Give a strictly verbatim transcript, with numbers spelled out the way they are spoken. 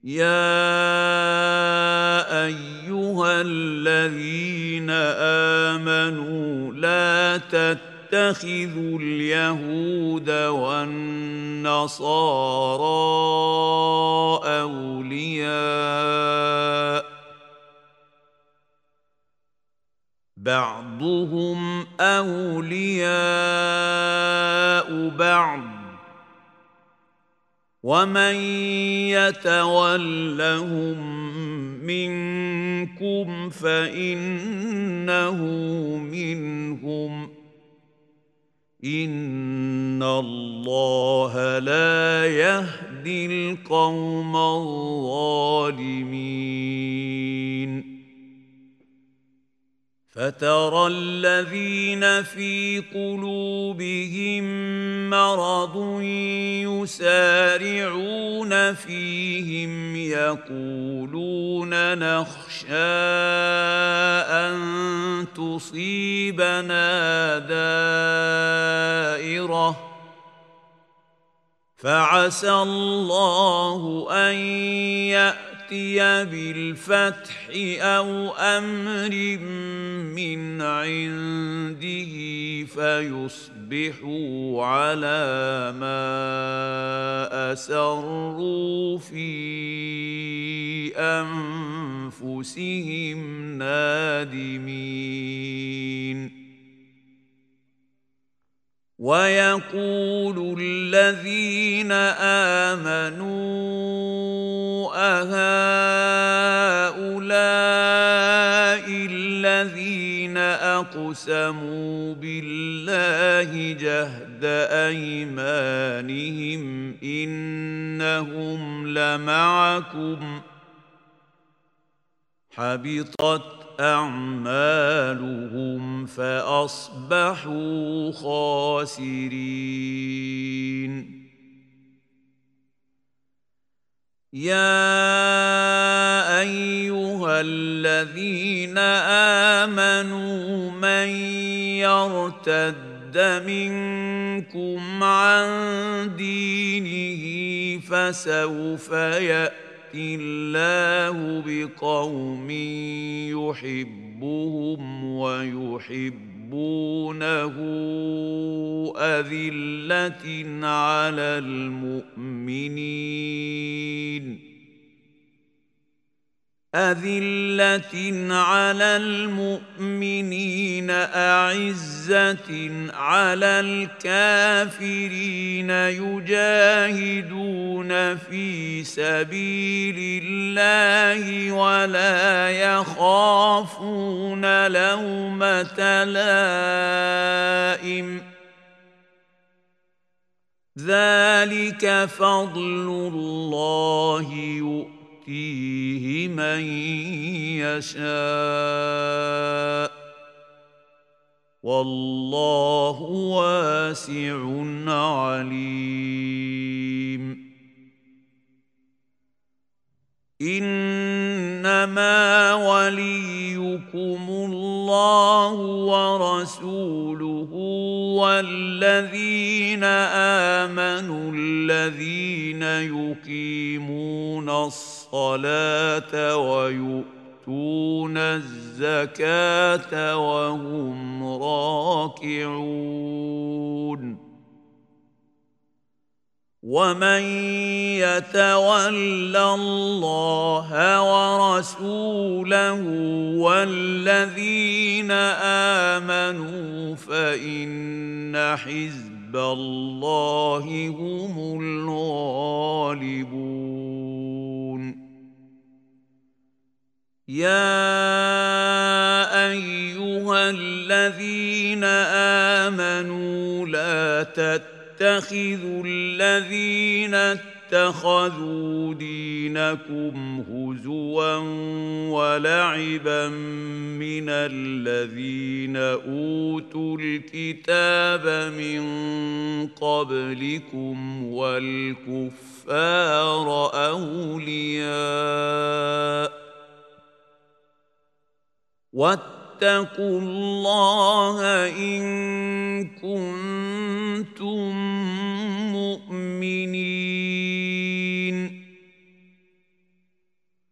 يا أيها الذين آمنوا لا تتخذوا اليهود والنصارى أولياء بعضهم أولياء بعض ومن يتولهم منكم فإنه منهم إن الله لا يهدي القوم الظالمين فترى الذين في قلوبهم مرض يسارعون فيهم يقولون نخشى أن تصيبنا دائرة فعسى الله أن يأتي بالفتح أو أمر من عنده فيصبحوا على ما أسروا في أنفسهم نادمين ويقول الذين آمنوا أهؤلاء الذين أقسموا بالله جهد أيمانهم إنهم لمعكم حبطت أعمالهم فأصبحوا خاسرين يا أيها الذين آمنوا من يرتد منكم عن دينه فسوف يأتي الله بقوم يحبهم ويحبونه أذلة على المؤمنين أذلة على المؤمنين أعزة على الكافرين يجاهدون في سبيل الله ولا يخافون لومة لائم ذلك فضل الله يؤتيه يؤتيه من يشاء والله واسع عليم إنما وليكم الله ورسوله والذين آمنوا الذين يقيمون الصلاة ويؤتون الزكاة وهم راكعون ومن يتول الله ورسوله والذين آمنوا فإن حزب الله هم الغالبون يا أيها الذين آمنوا لا تتبعوا اتخذوا الذين اتخذوا دينكم هزوا ولعبا من الذين أوتوا الكتاب من قبلكم والكفار أولياء واتقوا الله إن كنتم مؤمنين